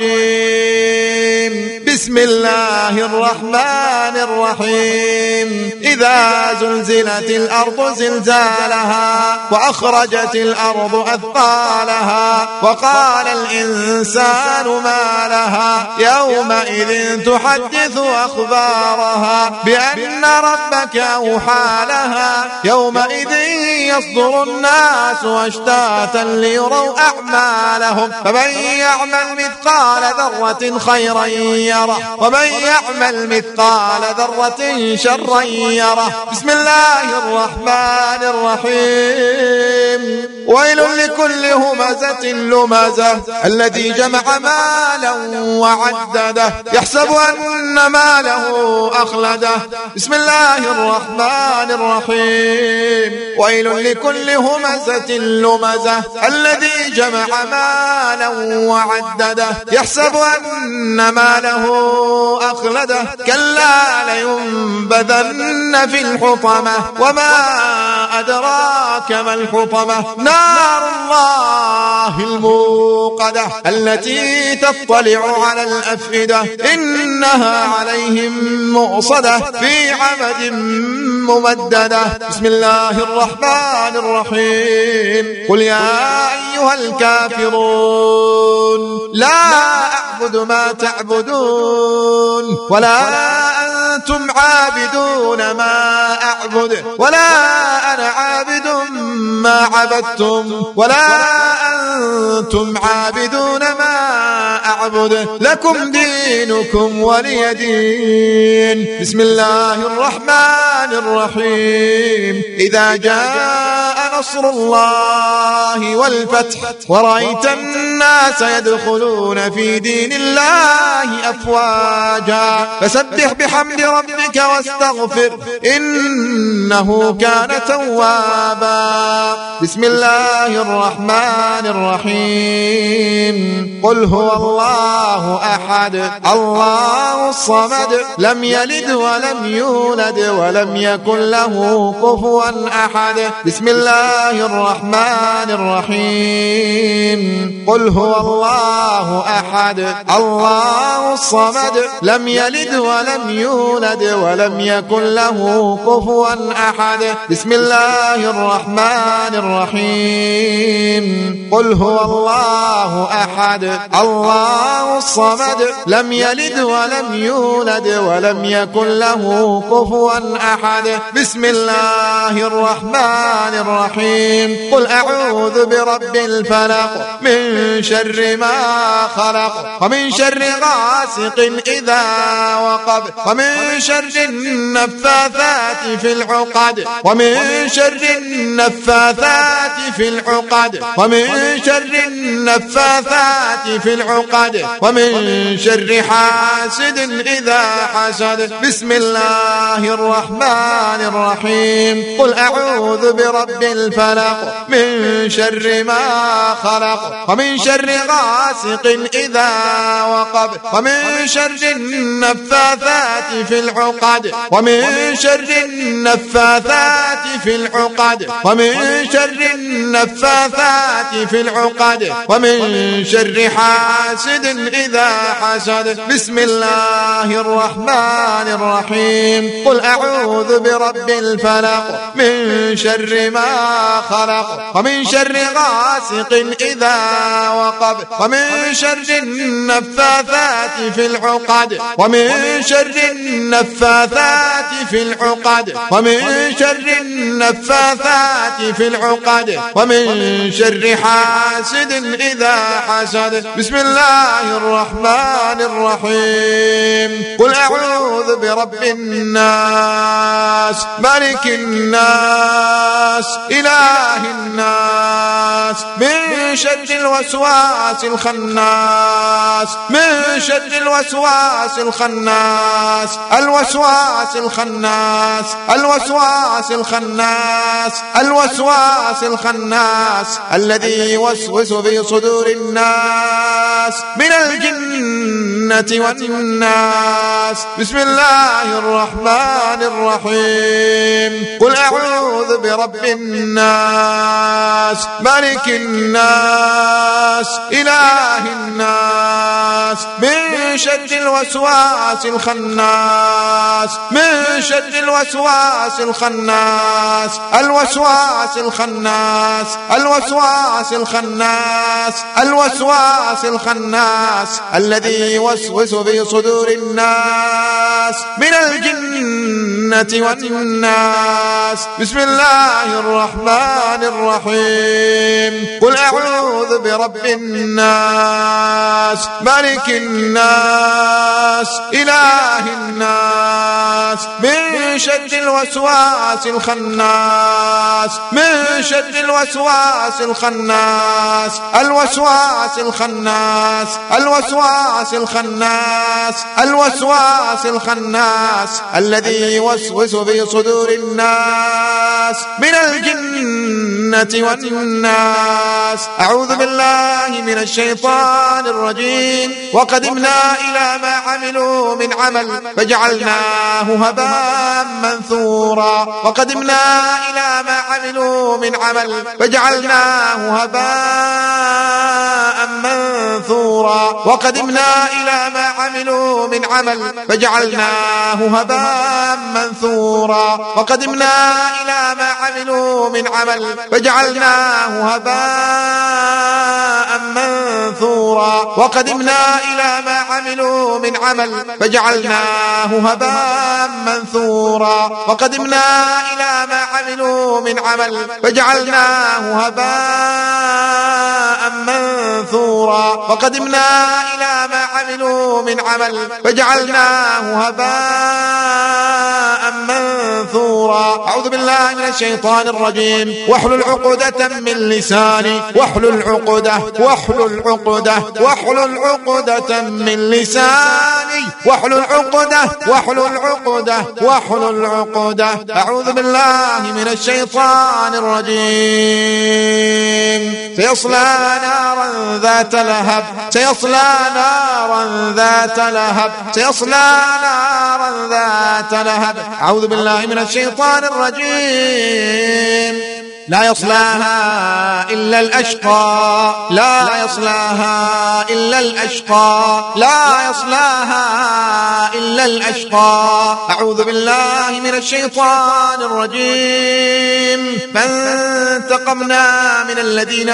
الرجيم. بسم الله الرحمن الرحيم. إذا زلزلت الأرض زلزالها وأخرجت الأرض أثقالها وقال الإنسان ما لها يومئذ تحدث أخبارها بأن ربك أوحى لها. يومئذ يصدر الناس أشتاتا ليروا أعمالهم. فمن يعمل مثقال ذرة خيرا يره ومن يعمل مثقال ذرة شرا يره. بسم الله الرحمن الرحيم. ويل لكل همزة لمزة الذي جمع مالا وعدده يحسب أن ماله أخلده. بسم الله الرحمن الرحيم. ويل لكل همزة لمزة الذي جمع مالا وعدده يحسب أن ماله أخلده. كلا لينبذن في الحطمة. وما أدراك ما الحطمة. نار الله الموقدة التي تطلع على الأفئدة. إنها عليهم مؤصدة في عمد ممددة. بسم الله الرحمن الرحيم. قل يا أيها الكافرون لا أعبد ما تعبدون ولا أنتم عابدون ما أعبد ولا أنا عابد ما عبدتم ولا أنتم عابدون ما أعبد. لكم دينكم ولي دين. بسم الله الرحمن الرحيم. إذا جاء نصر الله والفتح ورأيت الناس يدخلون في دين الله أفواجا فسبح بحمد ربك واستغفر إنه كان توابا. بسم الله الرحمن الرحيم. قل هو الله أحد الله الصمد لم يلد ولم يولد ولم يكن له كفوا أحد. بسم الله الرحمن الرحيم. قل هو الله أحد الله الصمد لم يلد ولم يولد ولم يكن له كفوا أحد. بسم الله الرحمن الرحيم. قل هو الله أحد الله الصمد لم يلد ولم يولد ولم يكن له كفوا أحد. بسم الله الرحمن الرحيم. الرحيم قل أعوذ برب الفلق من شر ما خلق ومن شر غاسق إذا وقب ومن شر النفاثات في العقد ومن شر النفاثات في العقد ومن شر النفاثات في العقد ومن شر حاسد إذا حسد. بسم الله الرحمن الرحيم قل أعوذ برب الفلق من شر ما خلق ومن شر غاسق إذا وقب ومن شر النفاثات في العقد ومن شر النفاثات في العقد ومن شر النفاثات في العقد ومن شر حاسد إذا حسد. بسم الله الرحمن الرحيم قل أعوذ برب الفلق من شر ما خلق ومن شر غاسق إذا وقب ومن شر النفاثات في العقد ومن شر النفاثات في العقد ومن شر النفاثات في العقد ومن شر حاسد إذا حسد. بسم الله الرحمن الرحيم قل أعوذ برب الناس ملك الناس إله الناس من شر الوسواس الخناس من شر الوسواس الخناس الوسواس الخناس الوسواس الخناس الوسواس الخناس الذي يوسوس في صدور الناس من الجنة والناس. بسم الله الرحمن الرحيم قل أعوذ برب الناس ملك الناس إله الناس من شر الوسواس الخناس من شر الوسواس الخناس الوسواس الخناس الوسواس الخناس الوسواس الخناس الذي يوسوس في صدور الناس من الجنة والناس. بسم الله الرحمن الرحيم قل أعوذ برب الناس ملك الناس إله الناس من شر الوسواس الخناس من شر الوسواس الخناس الوسواس الخناس الوسواس الخناس الوسواس الخناس الذي يوسوس في صدور الناس من الجنة والناس. أعوذ بالله من الشيطان الرجيم وقدمنا إلى ما عملوا من عمل فجعلناه هباء منثورا وقدمنا إلى ما عملوا من عمل فجعلناه هباء منثورا وقدمنا إلى ما عملوا من عمل فجعلناه هباء منثورا وقدمنا إلى ما عملوا من عمل فجعلناه هباء منثورا وقدمنا إلى ما عملوا من عمل فجعلناه هباء منثورا وقدمنا إلى ما عملوا من عمل فجعلناه هباء منثورا وقدمنا إلى ما عملوا من عمل فجعلناه هباء منثورا. أعوذ بالله من الشيطان الرجيم واحلل عقدة من لساني واحلل عقدة من لساني واحلل عقدة. أعوذ بالله من الشيطان الرجيم سيصلى نارا ذات لهب سيصلى نارا ذات لهب سيصلى نارا ذات لهب. أعوذ بالله من الشيطان الرجيم لا يصلاها إلا الأشقى لا يصلاها إلا الأشقى لا يصلاها إلا الأشقى. أعوذ بالله من الشيطان الرجيم فانتقمنا من الذين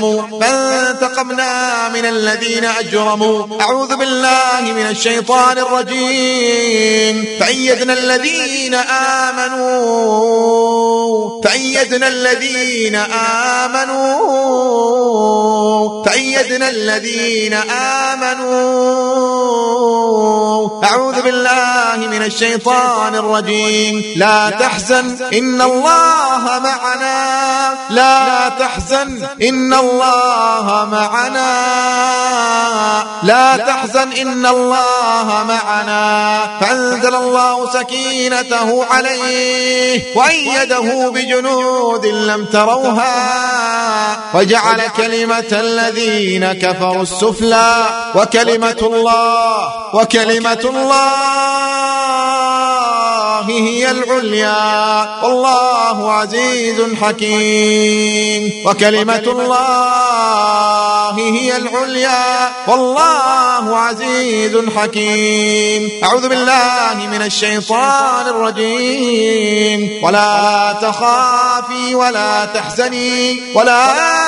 أجرموا أعوذ بالله من الشيطان الرجيم فأيدنا الذين آمنوا فأيدنا الذين آمنوا أعوذ بالله من الشيطان الرجيم. لا تحزن إن الله معنا، لا تحزن إن الله معنا، لا تحزن إن الله معنا. فأنزل الله سكينته عليه وأيده بجنود لم تروها وجعل كلمة الذين كفروا السفلى وكلمة الله هي العليا والله عزيز حكيم. وكلمة الله هي العليا والله عزيز حكيم. أعوذ بالله من الشيطان الرجيم. ولا تخافي ولا تحزني، ولا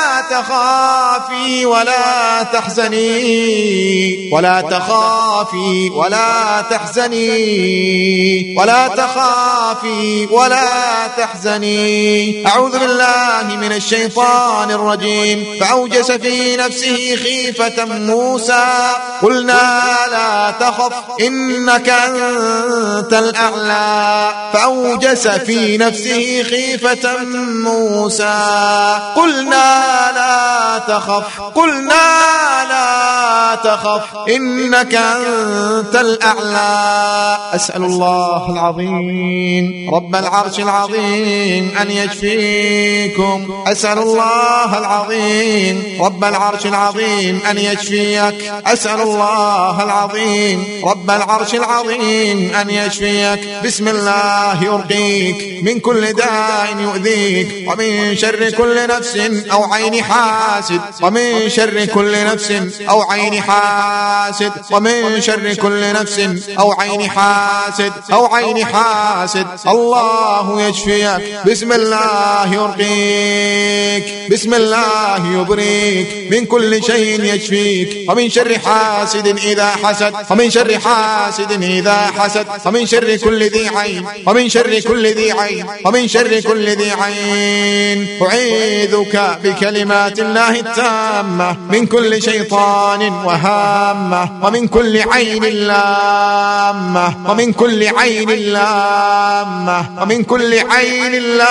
تخافي ولا تحزني، ولا تخافي ولا تحزني، ولا تخافي ولا تحزني. أعوذ بالله من الشيطان الرجيم. فأوجس في نفسه خيفة موسى قلنا لا تخف إنك أنت الأعلى. فأوجس في نفسه خيفة موسى قلنا لا تخف، قلنا لا تخف إنك أنت الأعلى. أسأل الله العظيم رب العرش العظيم أن يشفيكم. أسأل الله العظيم رب العرش العظيم أن يشفيك. أسأل الله العظيم رب العرش العظيم أن يشفيك. بسم الله يرقيك من كل داء يؤذيك، ومن شر كل نفس أو عين حاسد، ومن شر كل نفس أو عين حاسد، ومن شر كل نفس أو عين حاسد، أو عين حاسد. الله يشفيك. بسم الله يرقيك، بسم الله يبريك من كل شيء يشفيك، ومن شر حاسد إذا حسد، ومن شر حاسد إذا حسد، ومن شر كل ذي عين، ومن شر كل ذي عين، ومن شر كل ذي عين. أعيذك بكلمات الله التامة من كل شيطان وهامة، ومن كل عين لامة، ومن كل عين لامة، ومن كل عين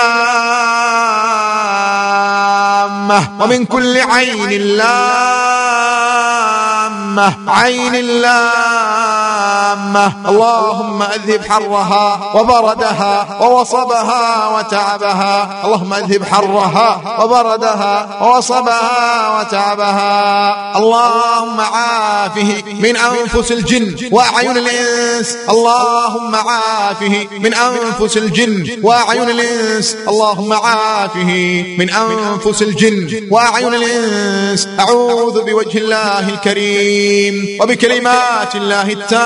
لامة، ومن كل عين لامة، عين لامة. اللهم أذهب حرها وبردها ووصبها وتعبها، اللهم أذهب حرها وبردها ووصبها وتعبها. اللهم عافه من أنفس الجن وأعين الإنس، اللهم عافه من أنفس الجن وأعين الإنس، اللهم عافه من أنفس الجن وأعين الإنس. أعوذ بوجه الله الكريم وبكلمات الله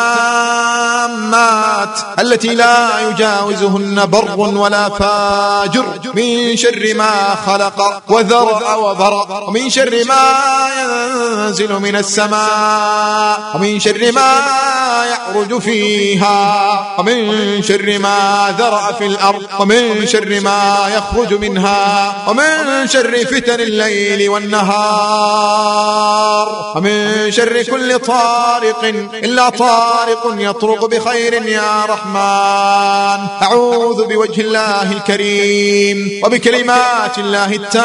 التامات التي لا يجاوزهن بر ولا فاجر من شر ما خلق وذرأ وبرأ، ومن شر ما ينزل من السماء، ومن شر ما يعرج فيها، ومن شر ما ذرأ في الأرض، ومن شر ما يخرج منها، ومن شر فتن الليل والنهار، ومن شر كل طارق إلا طارق يطرق بخير يا رحمن. أعوذ بوجه الله الكريم وبكلمات الله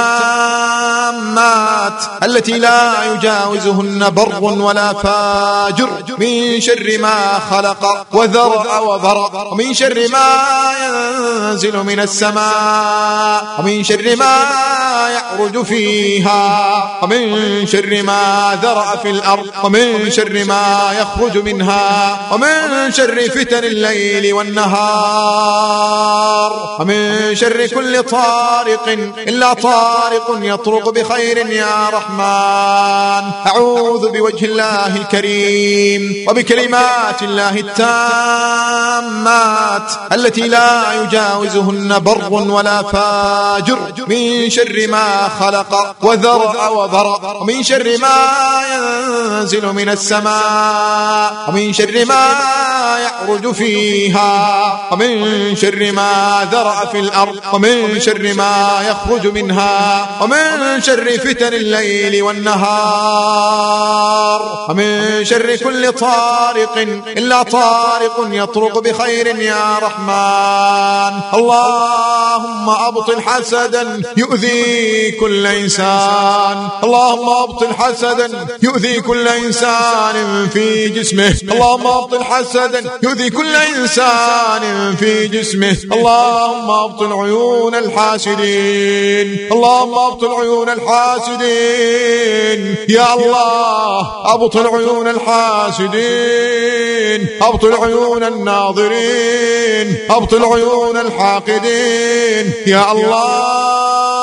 التامات التي لا يجاوزهن بر ولا فاجر من شر ما خلق وذرأ وبرأ، ومن شر ما ينزل من السماء، ومن شر ما يعرج فيها، ومن شر ما يخرج منها، ومن شر فتن الليل والنهار، ومن شر كل طارق إلا طارق يطرق بخير يا رحمن. أعوذ بوجه الله الكريم وبكلمات الله التامات التي لا يجاوزهن بر ولا فاجر من شر ما خلق وذرأ وبرأ، ومن شر ما يعرج فيها، ومن شر ما ذرأ في الأرض، ومن شر ما يخرج منها، ومن شر فتن الليل والنهار، ومن شر كل طارق إلا طارق يطرق بخير يا رحمن. أعوذ بوجه الله الكريم وبكلمات الله التامات التي لا يجاوزهن بر ولا فاجر من شر ما خلق وذرأ وبرأ، ومن شر ما ينزل من السماء، ومن شر ما يعرج فيها، ومن شر ما ذرأ ذرأ في الأرض ومن شر ما يخرج منها ومن شر فتن الليل والنهار ومن شر كل طارق إلا طارق يطرق بخير يا رحمن. اللهم أبطل حسدا يؤذي كل إنسان، اللهم أبطل حسدا يؤذي كل إنسان في جسمه، اللهم أبطل حسدا يؤذي كل إنسان في جسمه. اللهم أبطل عيون الحاسدين، اللهم أبطل عيون الحاسدين يا الله، أبطل عيون الحاسدين، أبطل عيون الناظرين، أبطل عيون الحاقدين يا الله.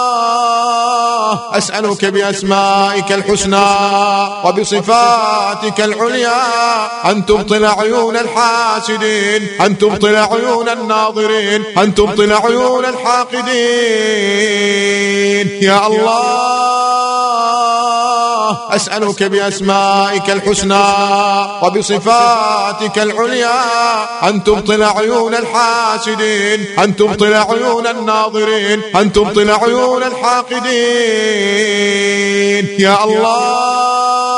أسألك بأسمائك الحسنى وبصفاتك العليا أن تبطل عيون الحاسدين، أن تبطل عيون الناظرين، أن تبطل عيون الحاقدين يا الله. أسألك بأسمائك الحسنى وبصفاتك العليا أن تبطل عيون الحاسدين، أن تبطل عيون الناظرين، أن تبطل عيون الحاقدين يا الله.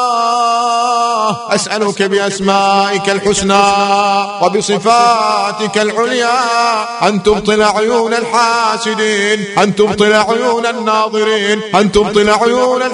أسألك بأسمائك الحسنى وبصفاتك العليا أن تبطل عيون الحاسدين، أن تبطل عيون الناظرين، أن تبطل عيون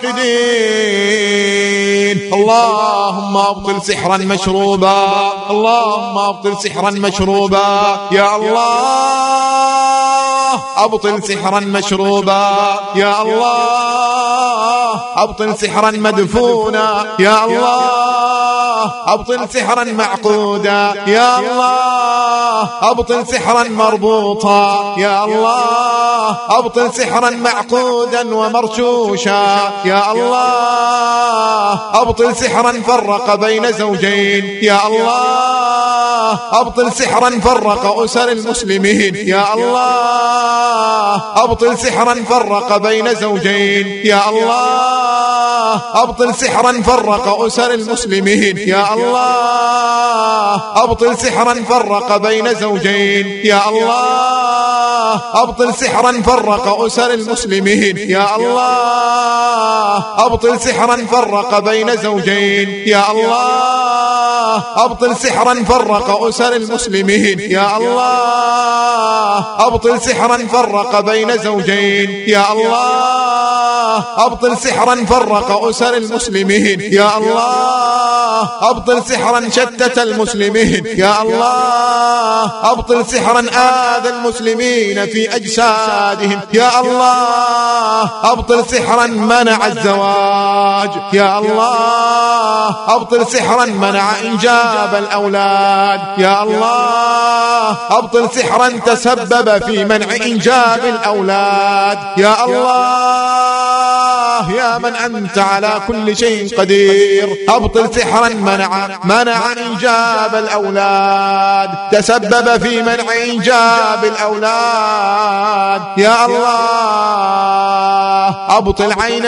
الحاقدين. اللهم أبطل سحرا مشروبا، اللهم أبطل سحرا مشروبا يا الله، أبطل سحرا مشروبا يا الله، أبطل سحرا مدفونا يا الله، أبطل سحرا معقودا يا الله، أبطل سحرا مربوطا يا الله، أبطل سحرا معقودا ومرشوشا يا الله، أبطل سحرا فرق بين زوجين يا الله، أبطل سحرا فرق أسر المسلمين يا الله، أبطل سحرا فرق بين زوجين يا الله، أبطل سحرا فرق أسر المسلمين يا الله، أبطل سحرا فرق بين زوجين يا الله، أبطل سحرا فرق أسر المسلمين يا الله، أبطل سحرا فرق بين زوجين يا الله، أبطل سحرا فرق أسر المسلمين يا الله، أبطل سحرا فرق بين زوجين يا الله، أبطل سحرا فرق أسر المسلمين يا الله، أبطل سحرا شتت المسلمين يا الله، أبطل سحرا آذى المسلمين في أجسادهم يا الله، أبطل سحرا منع الزواج يا الله، أبطل سحرا منع إنجاب الأولاد يا الله، أبطل سحرا تسبب في منع إنجاب الأولاد يا الله. يا من أنت على كل شيء قدير، أبطل سحرا منع إنجاب الأولاد، تسبب في منع إنجاب الأولاد يا الله. أبطل عينا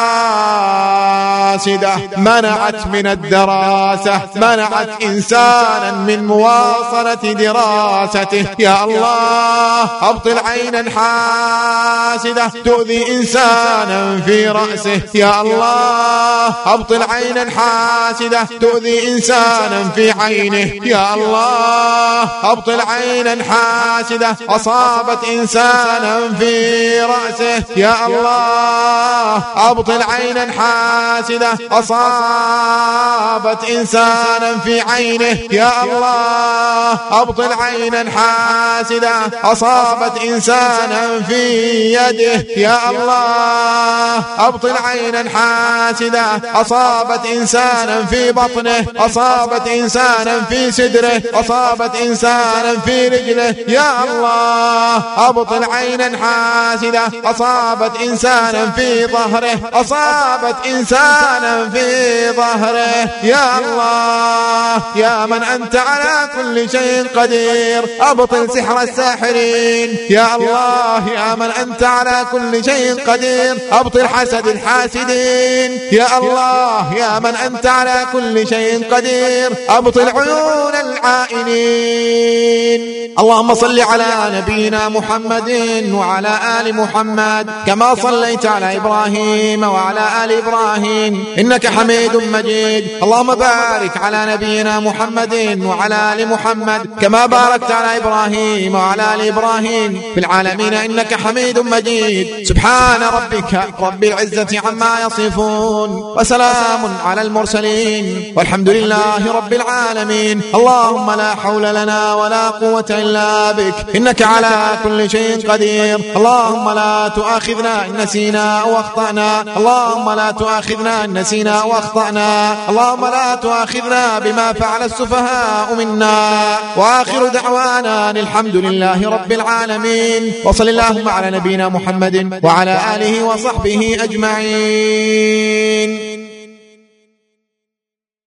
حاسدة منعت من الدراسة، منعت إنسانا من مواصلة دراسته يا الله. أبطل عينا حاسدة تؤذي إنسانا في رأسه يا الله، أبطل عينا حاسدة تؤذي إنسانا في عينه يا الله، أبطل عينا حاسدة أصابت إنسانا في رأسه يا الله، أبطل عينا حاسدة أصابت إنسانا في عينه يا الله، أبطل عينا حاسدة أصابت إنسانا في يده يا الله، أبطل عينا حاسدة أصابت إنسانا في بطنه، أصابت إنسانا في صدره، أصابت إنسانا في رجله يا الله، أبطل عينا حاسدة أصابت إنسانا في ظهره، أصابت إنسانا في ظهره يا الله. يا من أنت على كل شيء قدير، أبطل سحر الساحرين يا الله. يا من أنت على كل شيء قدير، أبطل حسد الحاسدين يا الله. يا من أنت على كل شيء قدير، أبطل عيون العائنين. اللهم صل على نبينا نبينا محمد وعلى آل محمد كما صليت على إبراهيم وعلى آل إبراهيم إنك حميد مجيد. اللهم بارك على نبينا محمد وعلى آل محمد كما باركت على إبراهيم وعلى آل إبراهيم في العالمين إنك حميد مجيد. سبحان ربك رب العزة عما يصفون وسلام على المرسلين والحمد لله رب العالمين. اللهم لا حول لنا ولا قوة إلا بك إنك على كل شيء قدير. اللهم لا تؤاخذنا إن نسينا أو أخطأنا. اللهم لا تؤاخذنا إن نسينا أو أخطأنا. اللهم لا تؤاخذنا بما فعل السفهاء منا. وآخر دعوانا الحمد لله رب العالمين. وصل اللهم على نبينا محمد وعلى آله وصحبه أجمعين.